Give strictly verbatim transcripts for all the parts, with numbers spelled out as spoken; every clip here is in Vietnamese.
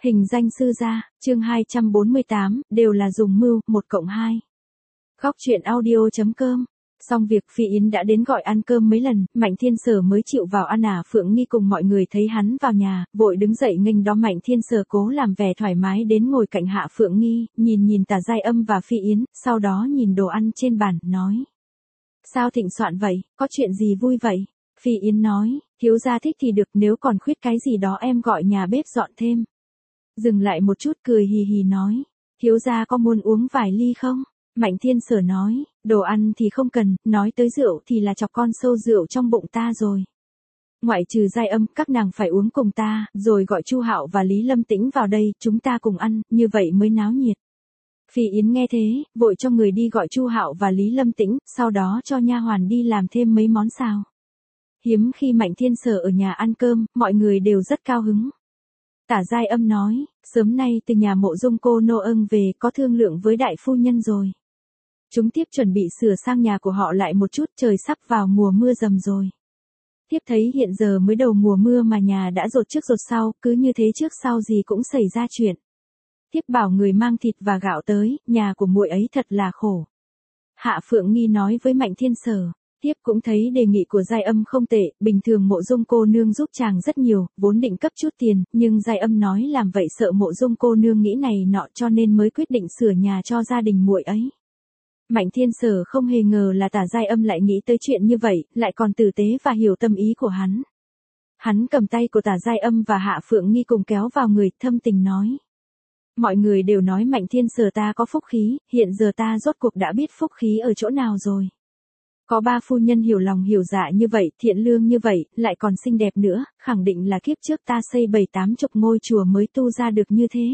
Hình danh sư gia, chương hai trăm bốn mươi tám, đều là dùng mưu, một cộng hai. Góc truyện audio.com. Xong việc Phi Yến đã đến gọi ăn cơm mấy lần, Mạnh Thiên Sở mới chịu vào ăn à. Phượng Nghi cùng mọi người thấy hắn vào nhà, vội đứng dậy nghênh đón. Mạnh Thiên Sở cố làm vẻ thoải mái đến ngồi cạnh Hạ Phượng Nghi, nhìn nhìn Tả Giai Âm và Phi Yến, sau đó nhìn đồ ăn trên bàn, nói. Sao thịnh soạn vậy, có chuyện gì vui vậy? Phi Yến nói, thiếu gia thích thì được, nếu còn khuyết cái gì đó em gọi nhà bếp dọn thêm. Dừng lại một chút cười hì hì nói, thiếu gia có muốn uống vài ly không? Mạnh Thiên Sở nói, đồ ăn thì không cần, nói tới rượu thì là chọc con sâu rượu trong bụng ta rồi. Ngoại trừ Giai Âm, các nàng phải uống cùng ta, rồi gọi Chu Hạo và Lý Lâm Tĩnh vào đây, chúng ta cùng ăn, như vậy mới náo nhiệt. Phi Yến nghe thế, vội cho người đi gọi Chu Hạo và Lý Lâm Tĩnh, sau đó cho nha hoàn đi làm thêm mấy món xào. Hiếm khi Mạnh Thiên Sở ở nhà ăn cơm, mọi người đều rất cao hứng. Tả Giai Âm nói, sớm nay từ nhà Mộ Dung cô nô ưng về, có thương lượng với đại phu nhân rồi. Chúng tiếp chuẩn bị sửa sang nhà của họ lại một chút, trời sắp vào mùa mưa dầm rồi. Tiếp thấy hiện giờ mới đầu mùa mưa mà nhà đã rột trước rột sau, cứ như thế trước sau gì cũng xảy ra chuyện. Tiếp bảo người mang thịt và gạo tới, nhà của muội ấy thật là khổ. Hạ Phượng Nghi nói với Mạnh Thiên Sở. Tiếp cũng thấy đề nghị của Giai Âm không tệ, bình thường Mộ Dung cô nương giúp chàng rất nhiều, vốn định cấp chút tiền, nhưng Giai Âm nói làm vậy sợ Mộ Dung cô nương nghĩ này nọ, cho nên mới quyết định sửa nhà cho gia đình muội ấy. Mạnh Thiên Sở không hề ngờ là Tả Giai Âm lại nghĩ tới chuyện như vậy, lại còn tử tế và hiểu tâm ý của hắn. Hắn cầm tay của Tả Giai Âm và Hạ Phượng Nghi cùng kéo vào người, thâm tình nói. Mọi người đều nói Mạnh Thiên Sở ta có phúc khí, hiện giờ ta rốt cuộc đã biết phúc khí ở chỗ nào rồi. Có ba phu nhân hiểu lòng hiểu dạ như vậy, thiện lương như vậy, lại còn xinh đẹp nữa, khẳng định là kiếp trước ta xây bảy tám chục ngôi chùa mới tu ra được như thế.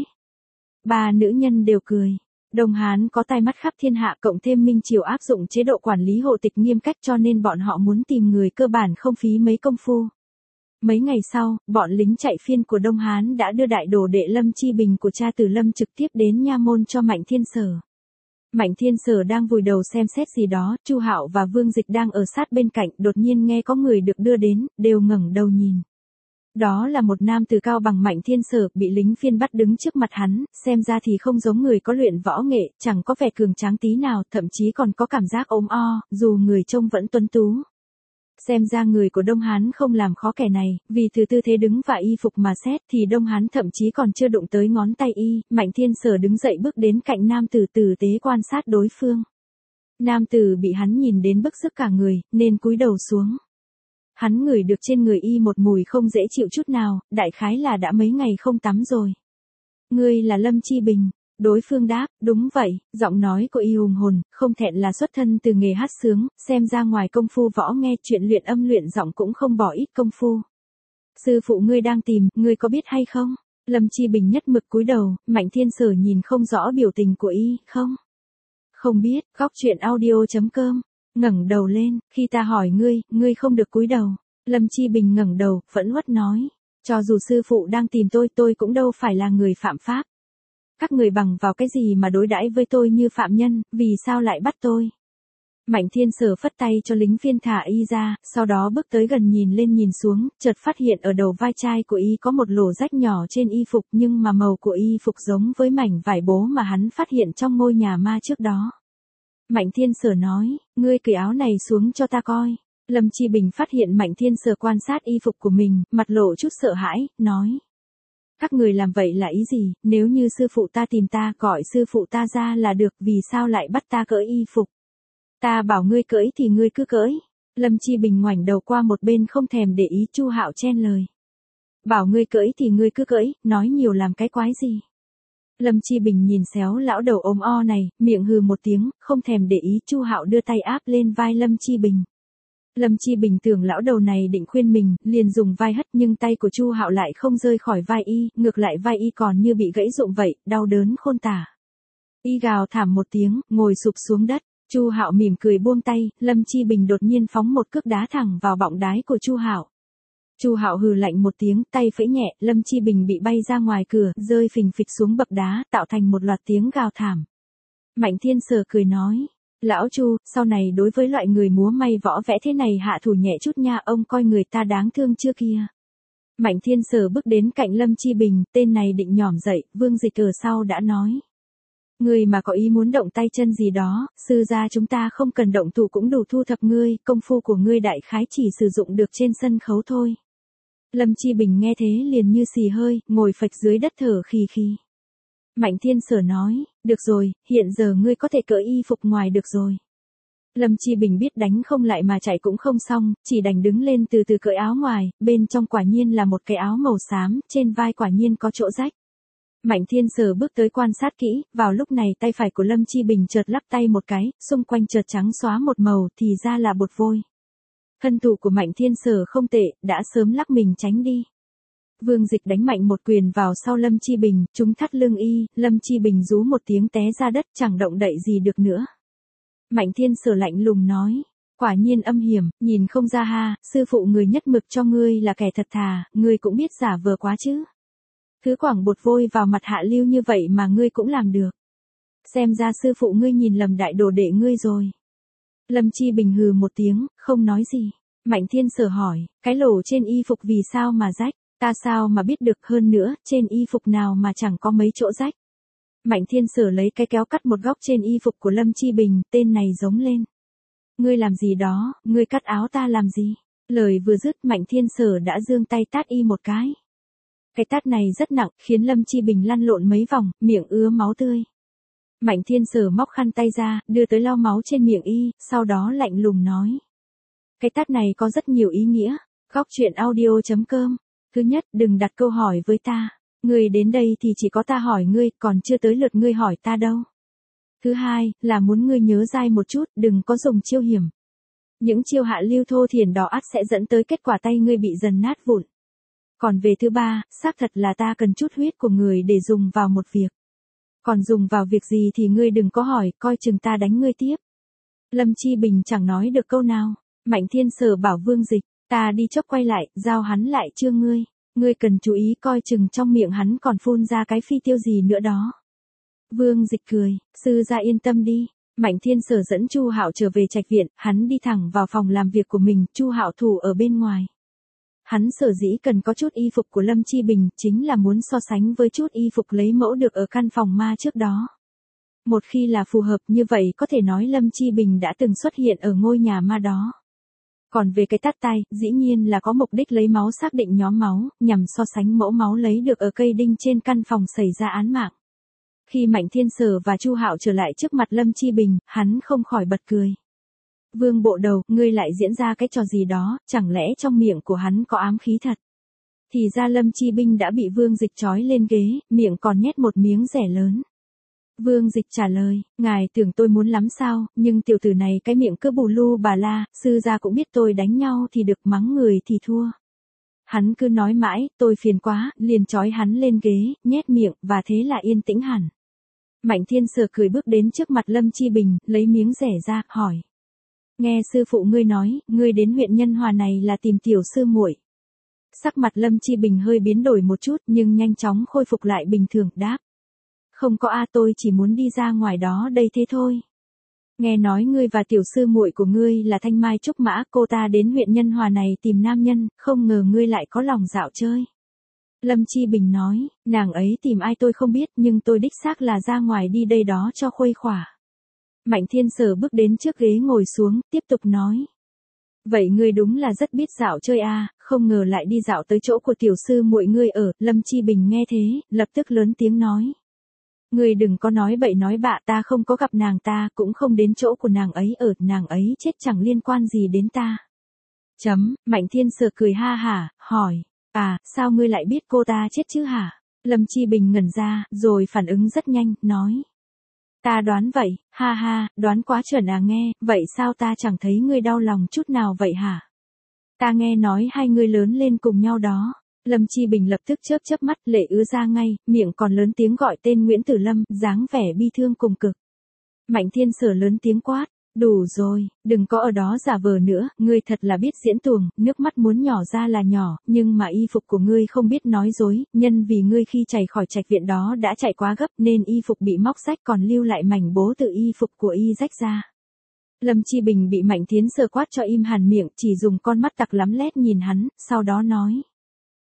Ba nữ nhân đều cười. Đông Hán có tai mắt khắp thiên hạ, cộng thêm Minh Triều áp dụng chế độ quản lý hộ tịch nghiêm cách, cho nên bọn họ muốn tìm người cơ bản không phí mấy công phu. Mấy ngày sau, bọn lính chạy phiên của Đông Hán đã đưa đại đồ đệ Lâm Chi Bình của cha Từ Lâm trực tiếp đến nha môn cho Mạnh Thiên Sở. Mạnh Thiên Sở đang vùi đầu xem xét gì đó, Chu Hạo và Vương Dịch đang ở sát bên cạnh, đột nhiên nghe có người được đưa đến, đều ngẩng đầu nhìn. Đó là một nam từ cao bằng Mạnh Thiên Sở, bị lính phiên bắt đứng trước mặt hắn, xem ra thì không giống người có luyện võ nghệ, chẳng có vẻ cường tráng tí nào, thậm chí còn có cảm giác ốm o, dù người trông vẫn tuấn tú. Xem ra người của Đông Hán không làm khó kẻ này, vì từ tư thế đứng và y phục mà xét thì Đông Hán thậm chí còn chưa đụng tới ngón tay y. Mạnh Thiên Sở đứng dậy bước đến cạnh nam tử, tử tế quan sát đối phương. Nam tử bị hắn nhìn đến bức sức cả người, nên cúi đầu xuống. Hắn ngửi được trên người y một mùi không dễ chịu chút nào, đại khái là đã mấy ngày không tắm rồi. Ngươi là Lâm Chi Bình. Đối phương đáp, đúng vậy, giọng nói của y hùng hồn, không thẹn là xuất thân từ nghề hát sướng, xem ra ngoài công phu võ nghe, chuyện luyện âm luyện giọng cũng không bỏ ít công phu. Sư phụ ngươi đang tìm, ngươi có biết hay không? Lâm Chi Bình nhất mực cúi đầu, Mạnh Thiên Sở nhìn không rõ biểu tình của y, không? Không biết, góc truyện audio.com, ngẩng đầu lên, khi ta hỏi ngươi, ngươi không được cúi đầu. Lâm Chi Bình ngẩng đầu, phẫn uất nói, cho dù sư phụ đang tìm tôi, tôi cũng đâu phải là người phạm pháp. Các người bằng vào cái gì mà đối đãi với tôi như phạm nhân, vì sao lại bắt tôi? Mạnh Thiên Sở phất tay cho lính phiên thả y ra, sau đó bước tới gần nhìn lên nhìn xuống, chợt phát hiện ở đầu vai trai của y có một lỗ rách nhỏ trên y phục, nhưng mà màu của y phục giống với mảnh vải bố mà hắn phát hiện trong ngôi nhà ma trước đó. Mạnh Thiên Sở nói, ngươi cởi áo này xuống cho ta coi. Lâm Chi Bình phát hiện Mạnh Thiên Sở quan sát y phục của mình, mặt lộ chút sợ hãi, nói. Các người làm vậy là ý gì, nếu như sư phụ ta tìm ta, gọi sư phụ ta ra là được, vì sao lại bắt ta cởi y phục? Ta bảo ngươi cởi thì ngươi cứ cởi. Lâm Chi Bình ngoảnh đầu qua một bên không thèm để ý. Chu Hạo chen lời. Bảo ngươi cởi thì ngươi cứ cởi, nói nhiều làm cái quái gì? Lâm Chi Bình nhìn xéo lão đầu ốm o này, miệng hừ một tiếng, không thèm để ý. Chu Hạo đưa tay áp lên vai Lâm Chi Bình. Lâm Chi Bình tưởng lão đầu này định khuyên mình, liền dùng vai hất, nhưng tay của Chu Hạo lại không rơi khỏi vai y, ngược lại vai y còn như bị gãy rụng vậy, đau đớn khôn tả. Y gào thảm một tiếng, ngồi sụp xuống đất. Chu Hạo mỉm cười buông tay, Lâm Chi Bình đột nhiên phóng một cước đá thẳng vào bọng đái của Chu Hạo. Chu Hạo hừ lạnh một tiếng, tay phẩy nhẹ, Lâm Chi Bình bị bay ra ngoài cửa, rơi phình phịch xuống bậc đá, tạo thành một loạt tiếng gào thảm. Mạnh Thiên Sở cười nói. Lão Chu, sau này đối với loại người múa may võ vẽ thế này hạ thủ nhẹ chút nha, ông coi người ta đáng thương chưa kia. Mạnh Thiên Sở bước đến cạnh Lâm Chi Bình, tên này định nhỏm dậy, Vương Dịch ở sau đã nói. Ngươi mà có ý muốn động tay chân gì đó, sư gia chúng ta không cần động thủ cũng đủ thu thập ngươi, công phu của ngươi đại khái chỉ sử dụng được trên sân khấu thôi. Lâm Chi Bình nghe thế liền như xì hơi, ngồi phịch dưới đất thở khì khì. Mạnh Thiên Sở nói, được rồi, hiện giờ ngươi có thể cởi y phục ngoài được rồi. Lâm Chi Bình biết đánh không lại mà chạy cũng không xong, chỉ đành đứng lên từ từ cởi áo ngoài, bên trong quả nhiên là một cái áo màu xám, trên vai quả nhiên có chỗ rách. Mạnh Thiên Sở bước tới quan sát kỹ, vào lúc này tay phải của Lâm Chi Bình chợt lắc tay một cái, xung quanh chợt trắng xóa một màu thì ra là bột vôi. Thân thủ của Mạnh Thiên Sở không tệ, đã sớm lắc mình tránh đi. Vương Dịch đánh mạnh một quyền vào sau Lâm Chi Bình, trúng thắt lưng y, Lâm Chi Bình rú một tiếng té ra đất chẳng động đậy gì được nữa. Mạnh Thiên Sở lạnh lùng nói, quả nhiên âm hiểm, nhìn không ra ha, sư phụ người nhất mực cho ngươi là kẻ thật thà, ngươi cũng biết giả vờ quá chứ. Thứ quảng bột vôi vào mặt hạ lưu như vậy mà ngươi cũng làm được. Xem ra sư phụ ngươi nhìn lầm đại đồ đệ ngươi rồi. Lâm Chi Bình hừ một tiếng, không nói gì. Mạnh Thiên Sở hỏi, cái lỗ trên y phục vì sao mà rách, ta sao mà biết được, hơn nữa, trên y phục nào mà chẳng có mấy chỗ rách. Mạnh Thiên Sở lấy cái kéo cắt một góc trên y phục của Lâm Chi Bình, tên này giống lên. Ngươi làm gì đó, ngươi cắt áo ta làm gì? Lời vừa dứt Mạnh Thiên Sở đã giương tay tát y một cái. Cái tát này rất nặng, khiến Lâm Chi Bình lăn lộn mấy vòng, miệng ứa máu tươi. Mạnh Thiên Sở móc khăn tay ra, đưa tới lau máu trên miệng y, sau đó lạnh lùng nói. Cái tát này có rất nhiều ý nghĩa. Góc truyện audio chấm com. Thứ nhất, đừng đặt câu hỏi với ta. Ngươi đến đây thì chỉ có ta hỏi ngươi, còn chưa tới lượt ngươi hỏi ta đâu. Thứ hai, là muốn ngươi nhớ dai một chút, đừng có dùng chiêu hiểm. Những chiêu hạ lưu thô thiển đó ắt sẽ dẫn tới kết quả tay ngươi bị dần nát vụn. Còn về thứ ba, xác thật là ta cần chút huyết của người để dùng vào một việc. Còn dùng vào việc gì thì ngươi đừng có hỏi, coi chừng ta đánh ngươi tiếp. Lâm Chi Bình chẳng nói được câu nào. Mạnh Thiên Sở bảo Vương Dịch, ta đi chốc quay lại, giao hắn lại trương ngươi. Ngươi cần chú ý coi chừng trong miệng hắn còn phun ra cái phi tiêu gì nữa đó. Vương Dịch cười, sư gia yên tâm đi. Mạnh Thiên Sở dẫn Chu Hạo trở về trạch viện, hắn đi thẳng vào phòng làm việc của mình, Chu Hạo thủ ở bên ngoài. Hắn sở dĩ cần có chút y phục của Lâm Chi Bình, chính là muốn so sánh với chút y phục lấy mẫu được ở căn phòng ma trước đó. Một khi là phù hợp như vậy có thể nói Lâm Chi Bình đã từng xuất hiện ở ngôi nhà ma đó. Còn về cái tát tay, dĩ nhiên là có mục đích lấy máu xác định nhóm máu, nhằm so sánh mẫu máu lấy được ở cây đinh trên căn phòng xảy ra án mạng. Khi Mạnh Thiên Sở và Chu Hạo trở lại trước mặt Lâm Chi Bình, hắn không khỏi bật cười. Vương bộ đầu, ngươi lại diễn ra cái trò gì đó, chẳng lẽ trong miệng của hắn có ám khí thật? Thì ra Lâm Chi Bình đã bị Vương Dịch trói lên ghế, miệng còn nhét một miếng rẻ lớn. Vương Dịch trả lời, ngài tưởng tôi muốn lắm sao, nhưng tiểu tử này cái miệng cứ bù lu bà la, sư gia cũng biết tôi đánh nhau thì được, mắng người thì thua. Hắn cứ nói mãi, tôi phiền quá, liền trói hắn lên ghế, nhét miệng, và thế là yên tĩnh hẳn. Mạnh Thiên Sở cười bước đến trước mặt Lâm Chi Bình, lấy miếng rẻ ra, hỏi. Nghe sư phụ ngươi nói, ngươi đến huyện Nhân Hòa này là tìm tiểu sư muội. Sắc mặt Lâm Chi Bình hơi biến đổi một chút nhưng nhanh chóng khôi phục lại bình thường, đáp. Không có a, tôi chỉ muốn đi ra ngoài đó đây thế thôi. Nghe nói ngươi và tiểu sư muội của ngươi là Thanh Mai Trúc Mã, cô ta đến huyện Nhân Hòa này tìm nam nhân, không ngờ ngươi lại có lòng dạo chơi. Lâm Chi Bình nói, nàng ấy tìm ai tôi không biết nhưng tôi đích xác là ra ngoài đi đây đó cho khuây khỏa. Mạnh Thiên Sở bước đến trước ghế ngồi xuống, tiếp tục nói. Vậy ngươi đúng là rất biết dạo chơi a, không ngờ lại đi dạo tới chỗ của tiểu sư muội ngươi ở. Lâm Chi Bình nghe thế, lập tức lớn tiếng nói. Ngươi đừng có nói bậy nói bạ, ta không có gặp nàng, ta cũng không đến chỗ của nàng ấy ở, nàng ấy chết chẳng liên quan gì đến ta. Chấm, Mạnh Thiên Sở cười ha hả, hỏi, à, sao ngươi lại biết cô ta chết chứ hả? Lâm Chi Bình ngẩn ra, rồi phản ứng rất nhanh, nói. Ta đoán vậy, ha ha, đoán quá chuẩn à, nghe, vậy sao ta chẳng thấy ngươi đau lòng chút nào vậy hả? Ta nghe nói hai ngươi lớn lên cùng nhau đó. Lâm Chi Bình lập tức chớp chớp mắt, lệ ứa ra ngay, miệng còn lớn tiếng gọi tên Nguyễn Tử Lâm, dáng vẻ bi thương cùng cực. Mạnh Thiên Sở lớn tiếng quát, đủ rồi, đừng có ở đó giả vờ nữa, ngươi thật là biết diễn tuồng, nước mắt muốn nhỏ ra là nhỏ, nhưng mà y phục của ngươi không biết nói dối, nhân vì ngươi khi chạy khỏi trạch viện đó đã chạy quá gấp nên y phục bị móc rách còn lưu lại mảnh bố từ y phục của y rách ra. Lâm Chi Bình bị Mạnh Thiên Sở quát cho im hẳn miệng, chỉ dùng con mắt tặc lắm lét nhìn hắn, sau đó nói.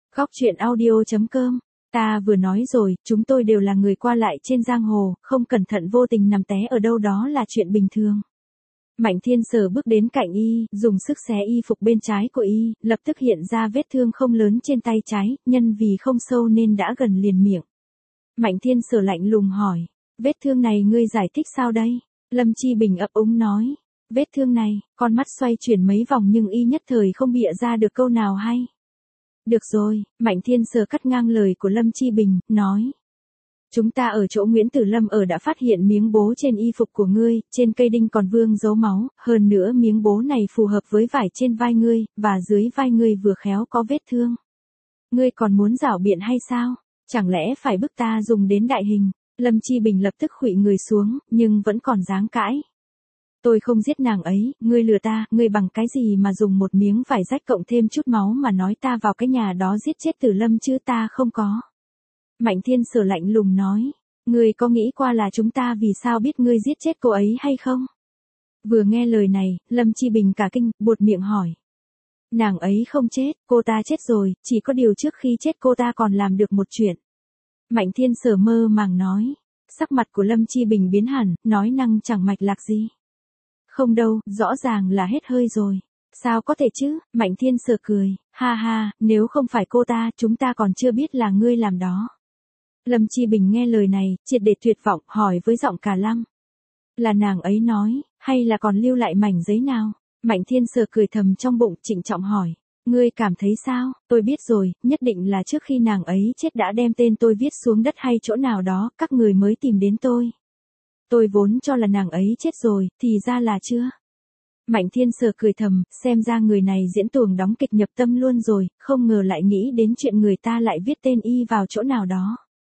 Góc truyện audio chấm com. Ta vừa nói rồi, chúng tôi đều là người qua lại trên giang hồ, không cẩn thận vô tình nằm té ở đâu đó là chuyện bình thường. Mạnh Thiên Sở bước đến cạnh y, dùng sức xé y phục bên trái của y, lập tức hiện ra vết thương không lớn trên tay trái, nhân vì không sâu nên đã gần liền miệng. Mạnh Thiên Sở lạnh lùng hỏi, vết thương này ngươi giải thích sao đây? Lâm Chi Bình ấp úng nói, vết thương này, con mắt xoay chuyển mấy vòng nhưng y nhất thời không bịa ra được câu nào hay. Được rồi, Mạnh Thiên Sở cắt ngang lời của Lâm Chi Bình, nói. Chúng ta ở chỗ Nguyễn Tử Lâm ở đã phát hiện miếng bố trên y phục của ngươi, trên cây đinh còn vương dấu máu, hơn nữa miếng bố này phù hợp với vải trên vai ngươi, và dưới vai ngươi vừa khéo có vết thương. Ngươi còn muốn giảo biện hay sao? Chẳng lẽ phải bức ta dùng đến đại hình? Lâm Chi Bình lập tức khuỵu người xuống, nhưng vẫn còn dáng cãi. Tôi không giết nàng ấy, ngươi lừa ta, ngươi bằng cái gì mà dùng một miếng vải rách cộng thêm chút máu mà nói ta vào cái nhà đó giết chết Tử Lâm chứ ta không có. Mạnh Thiên Sở lạnh lùng nói, ngươi có nghĩ qua là chúng ta vì sao biết ngươi giết chết cô ấy hay không? Vừa nghe lời này, Lâm Chi Bình cả kinh, buột miệng hỏi. Nàng ấy không chết, cô ta chết rồi, chỉ có điều trước khi chết cô ta còn làm được một chuyện. Mạnh Thiên Sở mơ màng nói, sắc mặt của Lâm Chi Bình biến hẳn, nói năng chẳng mạch lạc gì. Không đâu, rõ ràng là hết hơi rồi. Sao có thể chứ? Mạnh Thiên Sở cười, ha ha, nếu không phải cô ta, chúng ta còn chưa biết là ngươi làm đó. Lâm Chi Bình nghe lời này, triệt để tuyệt vọng, hỏi với giọng cả lăng. Là nàng ấy nói, hay là còn lưu lại mảnh giấy nào? Mạnh Thiên Sở cười thầm trong bụng, trịnh trọng hỏi. Ngươi cảm thấy sao? Tôi biết rồi, nhất định là trước khi nàng ấy chết đã đem tên tôi viết xuống đất hay chỗ nào đó, các người mới tìm đến tôi. Tôi vốn cho là nàng ấy chết rồi, thì ra là chưa. Mạnh Thiên Sở cười thầm, xem ra người này diễn tuồng đóng kịch nhập tâm luôn rồi, không ngờ lại nghĩ đến chuyện người ta lại viết tên y vào chỗ nào đó.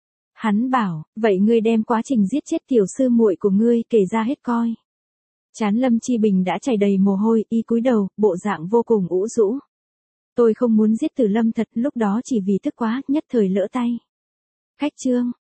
Hắn bảo, vậy ngươi đem quá trình giết chết tiểu sư muội của ngươi kể ra hết coi. Trán Lâm Chi Bình đã chảy đầy mồ hôi, y cúi đầu, bộ dạng vô cùng ủ rũ. Tôi không muốn giết Tử Lâm thật, lúc đó chỉ vì tức quá, nhất thời lỡ tay. Khách trương,